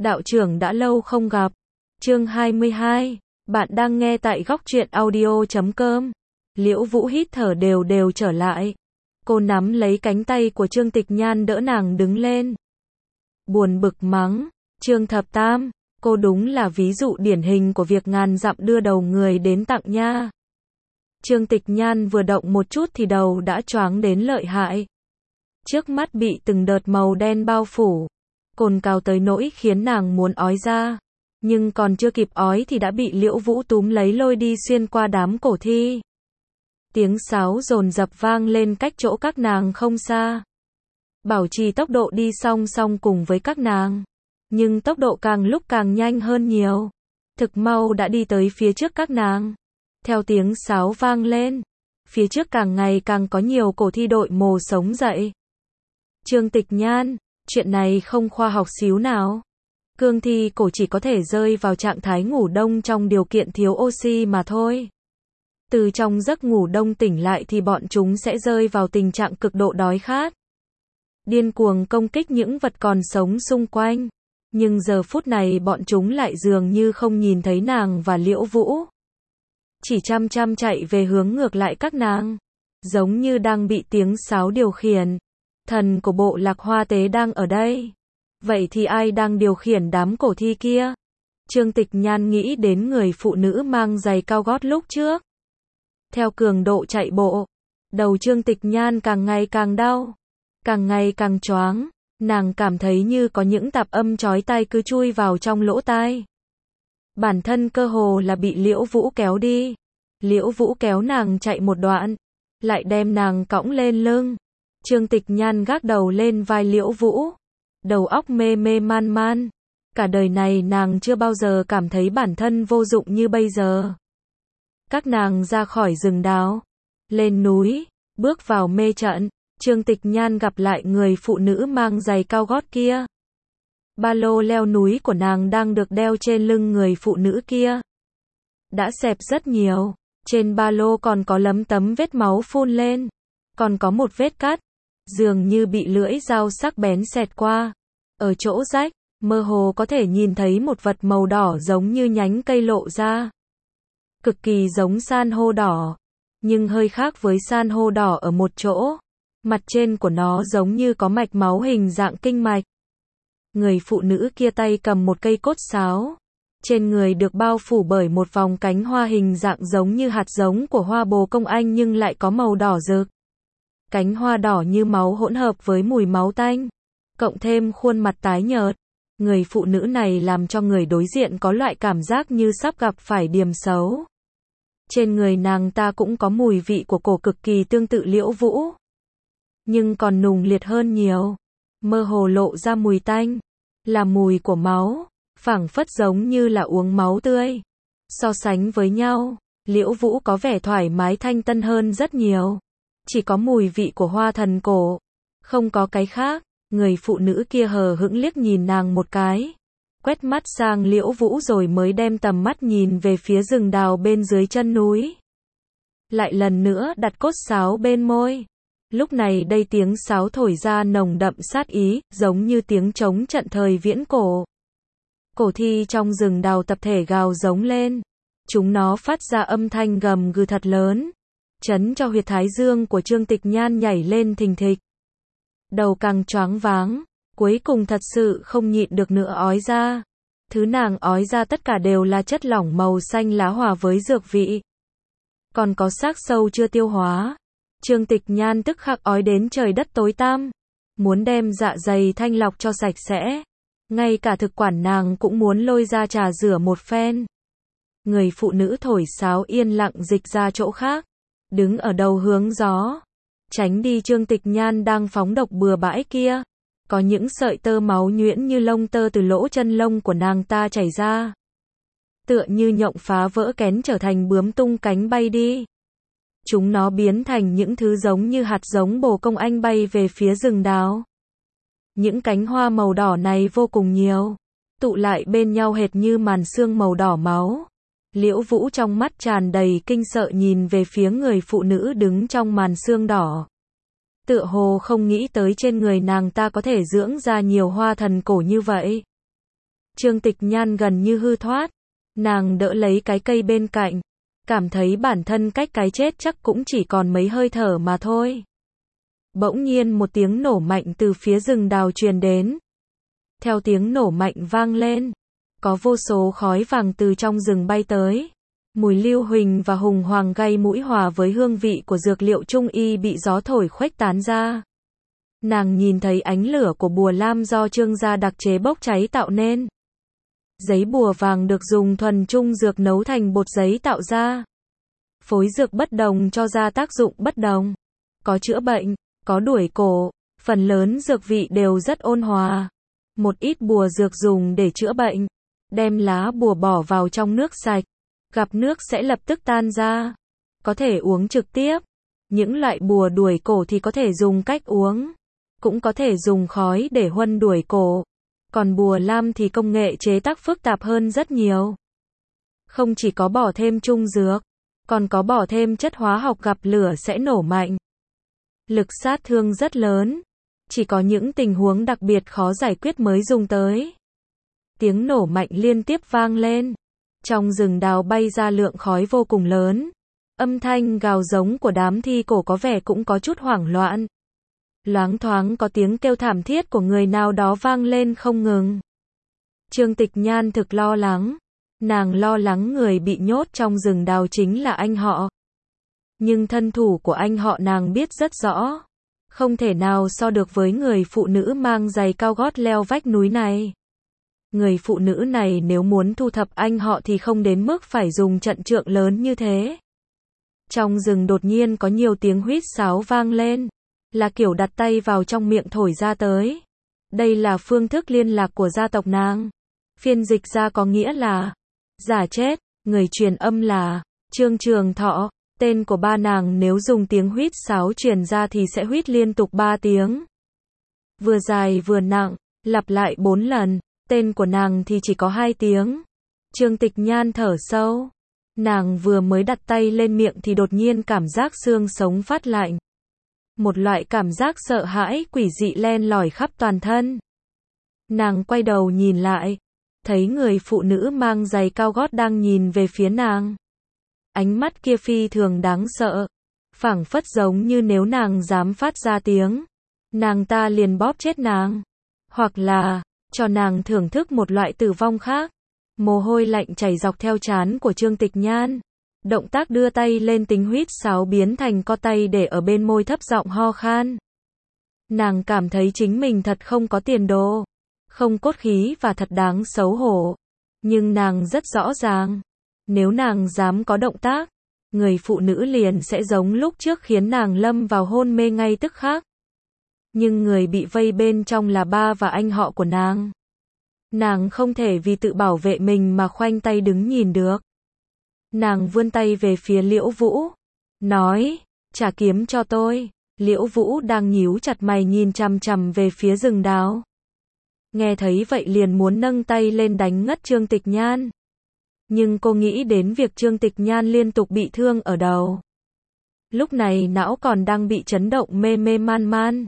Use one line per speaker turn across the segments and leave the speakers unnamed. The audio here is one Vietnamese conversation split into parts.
Đạo trưởng đã lâu không gặp. Chương 22. Bạn đang nghe tại góc truyện audio.com. Liễu Vũ hít thở đều đều trở lại. Cô nắm lấy cánh tay của Trương Tịch Nhan đỡ nàng đứng lên. Buồn bực mắng, Trương Thập Tam, cô đúng là ví dụ điển hình của việc ngàn dặm đưa đầu người đến tặng nha. Trương Tịch Nhan vừa động một chút thì đầu đã choáng đến lợi hại. Trước mắt bị từng đợt màu đen bao phủ, cồn cào tới nỗi khiến nàng muốn ói ra. Nhưng còn chưa kịp ói thì đã bị Liễu Vũ túm lấy lôi đi xuyên qua đám cổ thi. Tiếng sáo dồn dập vang lên cách chỗ các nàng không xa. Bảo trì tốc độ đi song song cùng với các nàng. Nhưng tốc độ càng lúc càng nhanh hơn nhiều. Thực mau đã đi tới phía trước các nàng. Theo tiếng sáo vang lên, phía trước càng ngày càng có nhiều cổ thi đội mồ sống dậy. Trương Tịch Nhan, chuyện này không khoa học xíu nào. Cương thi cổ chỉ có thể rơi vào trạng thái ngủ đông trong điều kiện thiếu oxy mà thôi. Từ trong giấc ngủ đông tỉnh lại thì bọn chúng sẽ rơi vào tình trạng cực độ đói khát. Điên cuồng công kích những vật còn sống xung quanh. Nhưng giờ phút này bọn chúng lại dường như không nhìn thấy nàng và Liễu Vũ. Chỉ chăm chăm chạy về hướng ngược lại các nàng. Giống như đang bị tiếng sáo điều khiển. Thần của bộ Lạc Hoa Tế đang ở đây. Vậy thì ai đang điều khiển đám cổ thi kia? Trương Tịch Nhan nghĩ đến người phụ nữ mang giày cao gót lúc trước. Theo cường độ chạy bộ, đầu Trương Tịch Nhan càng ngày càng đau, càng ngày càng choáng, nàng cảm thấy như có những tạp âm chói tai cứ chui vào trong lỗ tai. Bản thân cơ hồ là bị Liễu Vũ kéo đi. Liễu Vũ kéo nàng chạy một đoạn, lại đem nàng cõng lên lưng. Trương Tịch Nhan gác đầu lên vai Liễu Vũ, đầu óc mê mê man man. Cả đời này nàng chưa bao giờ cảm thấy bản thân vô dụng như bây giờ. Các nàng ra khỏi rừng đào, lên núi, bước vào mê trận. Trương Tịch Nhan gặp lại người phụ nữ mang giày cao gót kia. Ba lô leo núi của nàng đang được đeo trên lưng người phụ nữ kia. Đã xẹp rất nhiều, trên ba lô còn có lấm tấm vết máu phun lên. Còn có một vết cắt, dường như bị lưỡi dao sắc bén xẹt qua. Ở chỗ rách, mơ hồ có thể nhìn thấy một vật màu đỏ giống như nhánh cây lộ ra. Cực kỳ giống san hô đỏ, nhưng hơi khác với san hô đỏ ở một chỗ. Mặt trên của nó giống như có mạch máu hình dạng kinh mạch. Người phụ nữ kia tay cầm một cây cốt sáo. Trên người được bao phủ bởi một vòng cánh hoa hình dạng giống như hạt giống của hoa bồ công anh nhưng lại có màu đỏ rực. Cánh hoa đỏ như máu hỗn hợp với mùi máu tanh, cộng thêm khuôn mặt tái nhợt. Người phụ nữ này làm cho người đối diện có loại cảm giác như sắp gặp phải điềm xấu. Trên người nàng ta cũng có mùi vị của cổ cực kỳ tương tự Liễu Vũ, nhưng còn nùng liệt hơn nhiều, mơ hồ lộ ra mùi tanh, là mùi của máu, phảng phất giống như là uống máu tươi. So sánh với nhau, Liễu Vũ có vẻ thoải mái thanh tân hơn rất nhiều. Chỉ có mùi vị của hoa thần cổ, không có cái khác. Người phụ nữ kia hờ hững liếc nhìn nàng một cái, quét mắt sang Liễu Vũ rồi mới đem tầm mắt nhìn về phía rừng đào bên dưới chân núi. Lại lần nữa đặt cốt sáo bên môi. Lúc này đây tiếng sáo thổi ra nồng đậm sát ý, giống như tiếng trống trận thời viễn cổ. Cổ thi trong rừng đào tập thể gào giống lên. Chúng nó phát ra âm thanh gầm gừ thật lớn, chấn cho huyệt thái dương của Trương Tịch Nhan nhảy lên thình thịch. Đầu càng choáng váng, cuối cùng thật sự không nhịn được nữa ói ra. Thứ nàng ói ra tất cả đều là chất lỏng màu xanh lá hòa với dược vị. Còn có xác sâu chưa tiêu hóa. Trương Tịch Nhan tức khắc ói đến trời đất tối tăm. Muốn đem dạ dày thanh lọc cho sạch sẽ. Ngay cả thực quản nàng cũng muốn lôi ra trà rửa một phen. Người phụ nữ thổi sáo yên lặng dịch ra chỗ khác. Đứng ở đầu hướng gió. Tránh đi Trương Tịch Nhan đang phóng độc bừa bãi kia. Có những sợi tơ máu nhuyễn như lông tơ từ lỗ chân lông của nàng ta chảy ra. Tựa như nhộng phá vỡ kén trở thành bướm tung cánh bay đi. Chúng nó biến thành những thứ giống như hạt giống bồ công anh bay về phía rừng đào. Những cánh hoa màu đỏ này vô cùng nhiều, tụ lại bên nhau hệt như màn sương màu đỏ máu. Liễu Vũ trong mắt tràn đầy kinh sợ nhìn về phía người phụ nữ đứng trong màn sương đỏ. Tựa hồ không nghĩ tới trên người nàng ta có thể dưỡng ra nhiều hoa thần cổ như vậy. Trương Tịch Nhan gần như hư thoát. Nàng đỡ lấy cái cây bên cạnh, cảm thấy bản thân cách cái chết chắc cũng chỉ còn mấy hơi thở mà thôi. Bỗng nhiên một tiếng nổ mạnh từ phía rừng đào truyền đến. Theo tiếng nổ mạnh vang lên, có vô số khói vàng từ trong rừng bay tới. Mùi lưu huỳnh và hùng hoàng gây mũi hòa với hương vị của dược liệu trung y bị gió thổi khuếch tán ra. Nàng nhìn thấy ánh lửa của bùa lam do Trương gia đặc chế bốc cháy tạo nên. Giấy bùa vàng được dùng thuần trung dược nấu thành bột giấy tạo ra. Phối dược bất đồng cho ra tác dụng bất đồng. Có chữa bệnh, có đuổi cổ, phần lớn dược vị đều rất ôn hòa. Một ít bùa dược dùng để chữa bệnh, đem lá bùa bỏ vào trong nước sạch, gặp nước sẽ lập tức tan ra. Có thể uống trực tiếp. Những loại bùa đuổi cổ thì có thể dùng cách uống, cũng có thể dùng khói để huân đuổi cổ. Còn bùa lam thì công nghệ chế tác phức tạp hơn rất nhiều. Không chỉ có bỏ thêm trung dược, còn có bỏ thêm chất hóa học gặp lửa sẽ nổ mạnh. Lực sát thương rất lớn, chỉ có những tình huống đặc biệt khó giải quyết mới dùng tới. Tiếng nổ mạnh liên tiếp vang lên. Trong rừng đào bay ra lượng khói vô cùng lớn. Âm thanh gào giống của đám thi cổ có vẻ cũng có chút hoảng loạn. Loáng thoáng có tiếng kêu thảm thiết của người nào đó vang lên không ngừng. Trương Tịch Nhan thực lo lắng. Nàng lo lắng người bị nhốt trong rừng đào chính là anh họ. Nhưng thân thủ của anh họ nàng biết rất rõ. Không thể nào so được với người phụ nữ mang giày cao gót leo vách núi này. Người phụ nữ này nếu muốn thu thập anh họ thì không đến mức phải dùng trận trượng lớn như thế. Trong rừng đột nhiên có nhiều tiếng huýt sáo vang lên. Là kiểu đặt tay vào trong miệng thổi ra tới. Đây là phương thức liên lạc của gia tộc nàng. Phiên dịch ra có nghĩa là giả chết, người truyền âm là Trương Trường Thọ. Tên của ba nàng nếu dùng tiếng huýt sáo truyền ra thì sẽ huýt liên tục 3 tiếng. Vừa dài vừa nặng, lặp lại 4 lần. Tên của nàng thì chỉ có 2 tiếng. Trương Tịch Nhan thở sâu. Nàng vừa mới đặt tay lên miệng thì đột nhiên cảm giác xương sống phát lạnh. Một loại cảm giác sợ hãi quỷ dị len lỏi khắp toàn thân. Nàng quay đầu nhìn lại, thấy người phụ nữ mang giày cao gót đang nhìn về phía nàng. Ánh mắt kia phi thường đáng sợ, phảng phất giống như nếu nàng dám phát ra tiếng, nàng ta liền bóp chết nàng, hoặc là cho nàng thưởng thức một loại tử vong khác. Mồ hôi lạnh chảy dọc theo trán của Trương Tịch Nhan. Động tác đưa tay lên tính huýt sáo biến thành co tay để ở bên môi thấp giọng ho khan. Nàng cảm thấy chính mình thật không có tiền đồ, không cốt khí và thật đáng xấu hổ. Nhưng nàng rất rõ ràng, nếu nàng dám có động tác, người phụ nữ liền sẽ giống lúc trước khiến nàng lâm vào hôn mê ngay tức khắc. Nhưng người bị vây bên trong là ba và anh họ của nàng. Nàng không thể vì tự bảo vệ mình mà khoanh tay đứng nhìn được. Nàng vươn tay về phía Liễu Vũ, nói, trả kiếm cho tôi. Liễu Vũ đang nhíu chặt mày nhìn chằm chằm về phía rừng đào. Nghe thấy vậy liền muốn nâng tay lên đánh ngất Trương Tịch Nhan. Nhưng cô nghĩ đến việc Trương Tịch Nhan liên tục bị thương ở đầu. Lúc này não còn đang bị chấn động mê mê man man.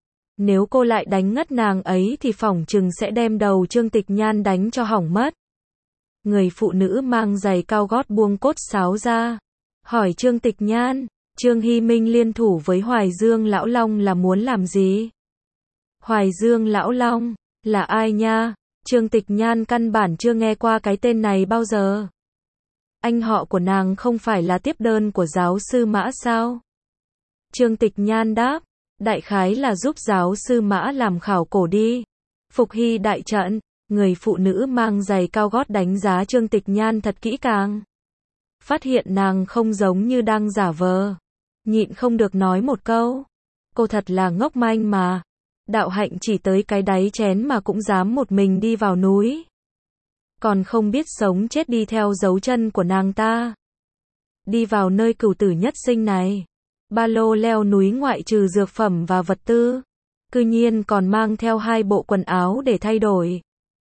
Nếu cô lại đánh ngất nàng ấy thì phỏng chừng sẽ đem đầu Trương Tịch Nhan đánh cho hỏng mất. Người phụ nữ mang giày cao gót buông cốt sáo ra, hỏi Trương Tịch Nhan, Trương Hy Minh liên thủ với Hoài Dương Lão Long là muốn làm gì? Hoài Dương Lão Long, là ai nha? Trương Tịch Nhan căn bản chưa nghe qua cái tên này bao giờ. Anh họ của nàng không phải là tiếp đơn của giáo sư Mã sao? Trương Tịch Nhan đáp, đại khái là giúp giáo sư Mã làm khảo cổ đi. Phục hy đại trận. Người phụ nữ mang giày cao gót đánh giá Trương Tịch Nhan thật kỹ càng. Phát hiện nàng không giống như đang giả vờ. Nhịn không được nói một câu. Cô thật là ngốc manh mà. Đạo hạnh chỉ tới cái đáy chén mà cũng dám một mình đi vào núi. Còn không biết sống chết đi theo dấu chân của nàng ta. Đi vào nơi cửu tử nhất sinh này. Ba lô leo núi ngoại trừ dược phẩm và vật tư. Cư nhiên còn mang theo 2 bộ quần áo để thay đổi.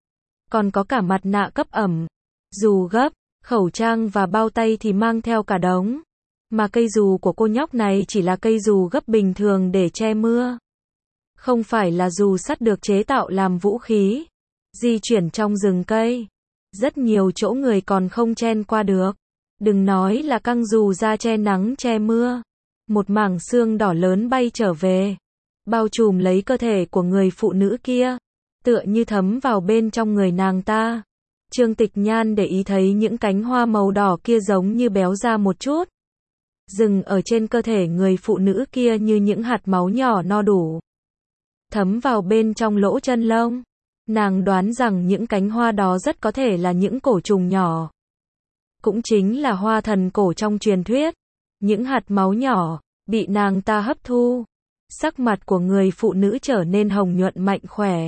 Còn có cả mặt nạ cấp ẩm, dù gấp, khẩu trang và bao tay thì mang theo cả đống. Mà cây dù của cô nhóc này chỉ là cây dù gấp bình thường để che mưa. Không phải là dù sắt được chế tạo làm vũ khí. di chuyển trong rừng cây. Rất nhiều chỗ người còn không chen qua được. Đừng nói là căng dù ra che nắng che mưa. Một mảng xương đỏ lớn bay trở về, bao trùm lấy cơ thể của người phụ nữ kia, tựa như thấm vào bên trong người nàng ta. Trương Tịch Nhan để ý thấy những cánh hoa màu đỏ kia giống như béo ra một chút, dừng ở trên cơ thể người phụ nữ kia như những hạt máu nhỏ no đủ, thấm vào bên trong lỗ chân lông. Nàng đoán rằng những cánh hoa đó rất có thể là những cổ trùng nhỏ, cũng chính là hoa thần cổ trong truyền thuyết. Những hạt máu nhỏ bị nàng ta hấp thu, sắc mặt của người phụ nữ trở nên hồng nhuận mạnh khỏe.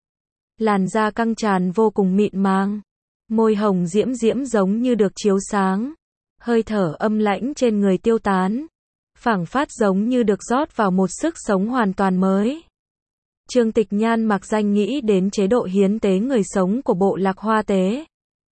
Làn da căng tràn vô cùng mịn màng, môi hồng diễm diễm giống như được chiếu sáng. Hơi thở âm lãnh trên người tiêu tán, phảng phất giống như được rót vào một sức sống hoàn toàn mới. Trương Tịch Nhan mặc danh nghĩ đến chế độ hiến tế người sống của bộ lạc Hoa Tế.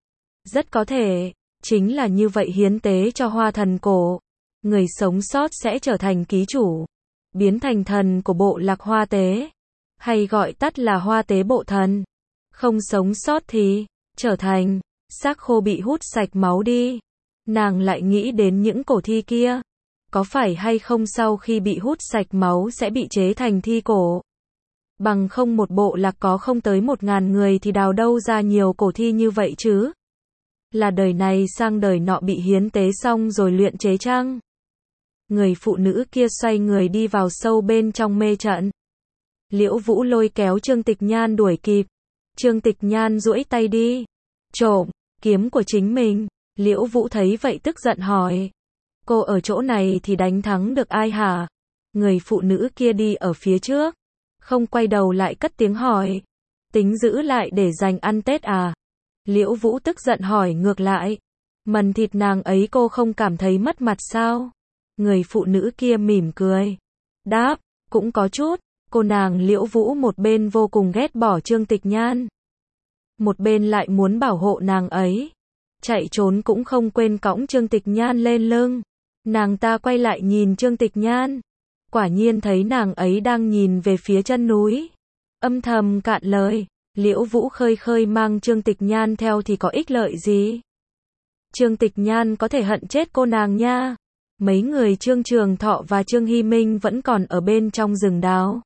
Rất có thể, chính là như vậy, hiến tế cho hoa thần cổ. Người sống sót sẽ trở thành ký chủ, biến thành thần của bộ lạc Hoa Tế, hay gọi tắt là Hoa Tế bộ thần. Không sống sót thì trở thành xác khô bị hút sạch máu đi. Nàng lại nghĩ đến những cổ thi kia, có phải hay không sau khi bị hút sạch máu sẽ bị chế thành thi cổ? Bằng không một bộ lạc có không tới 1000 người thì đào đâu ra nhiều cổ thi như vậy chứ? Là đời này sang đời nọ bị hiến tế xong rồi luyện chế chăng? Người phụ nữ kia xoay người đi vào sâu bên trong mê trận. Liễu Vũ lôi kéo Trương Tịch Nhan đuổi kịp. Trương Tịch Nhan duỗi tay đi trộm kiếm của chính mình. Liễu Vũ thấy vậy tức giận hỏi, cô ở chỗ này thì đánh thắng được ai hả? Người phụ nữ kia đi ở phía trước, không quay đầu lại cất tiếng hỏi, tính giữ lại để dành ăn Tết à? Liễu Vũ tức giận hỏi ngược lại, mần thịt nàng ấy cô không cảm thấy mất mặt sao? Người phụ nữ kia mỉm cười, đáp, cũng có chút. Cô nàng Liễu Vũ một bên vô cùng ghét bỏ Trương Tịch Nhan, một bên lại muốn bảo hộ nàng ấy. Chạy trốn cũng không quên cõng Trương Tịch Nhan lên lưng. Nàng ta quay lại nhìn Trương Tịch Nhan, quả nhiên thấy nàng ấy đang nhìn về phía chân núi, âm thầm cạn lời, Liễu Vũ khơi khơi mang Trương Tịch Nhan theo thì có ích lợi gì? Trương Tịch Nhan có thể hận chết cô nàng nha. Mấy người Trương Trường Thọ và Trương Hy Minh vẫn còn ở bên trong rừng đào.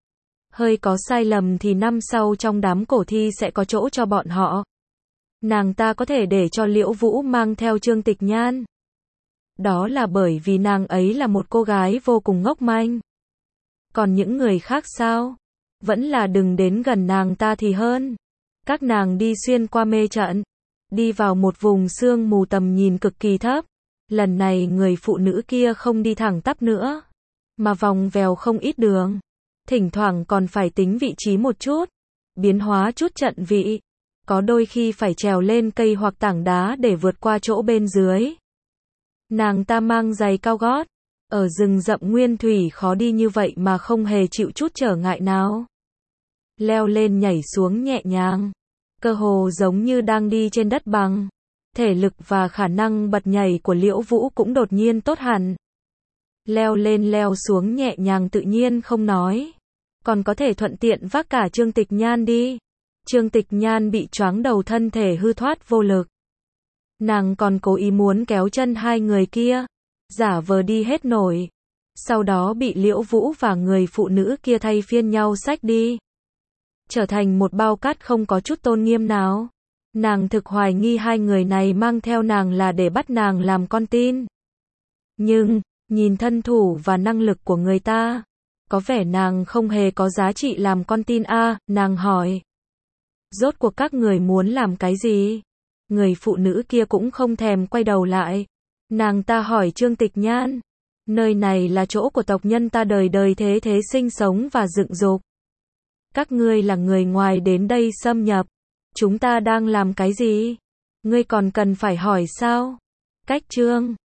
Hơi có sai lầm thì năm sau trong đám cổ thi sẽ có chỗ cho bọn họ. Nàng ta có thể để cho Liễu Vũ mang theo Trương Tịch Nhan. Đó là bởi vì nàng ấy là một cô gái vô cùng ngốc manh. Còn những người khác sao? Vẫn là đừng đến gần nàng ta thì hơn. Các nàng đi xuyên qua mê trận, đi vào một vùng sương mù tầm nhìn cực kỳ thấp. Lần này người phụ nữ kia không đi thẳng tắp nữa, mà vòng vèo không ít đường. Thỉnh thoảng còn phải tính vị trí một chút, biến hóa chút trận vị. Có đôi khi phải trèo lên cây hoặc tảng đá để vượt qua chỗ bên dưới. Nàng ta mang giày cao gót, ở rừng rậm nguyên thủy khó đi như vậy mà không hề chịu chút trở ngại nào. Leo lên nhảy xuống nhẹ nhàng, cơ hồ giống như đang đi trên đất bằng. Thể lực và khả năng bật nhảy của Liễu Vũ cũng đột nhiên tốt hẳn. Leo lên leo xuống nhẹ nhàng tự nhiên không nói, còn có thể thuận tiện vác cả Trương Tịch Nhan đi. Trương Tịch Nhan bị choáng đầu, thân thể hư thoát vô lực. Nàng còn cố ý muốn kéo chân hai người kia, giả vờ đi hết nổi. Sau đó bị Liễu Vũ và người phụ nữ kia thay phiên nhau xách đi. Trở thành một bao cát không có chút tôn nghiêm nào. Nàng thực hoài nghi hai người này mang theo nàng là để bắt nàng làm con tin. Nhưng, nhìn thân thủ và năng lực của người ta, có vẻ nàng không hề có giá trị làm con tin a. Nàng hỏi, rốt cuộc các người muốn làm cái gì? Người phụ nữ kia cũng không thèm quay đầu lại. Nàng ta hỏi Trương Tịch Nhan, nơi này là chỗ của tộc nhân ta đời đời thế thế sinh sống và dựng dục. Các ngươi là người ngoài đến đây xâm nhập. Chúng ta đang làm cái gì? Ngươi còn cần phải hỏi sao? Cách Trương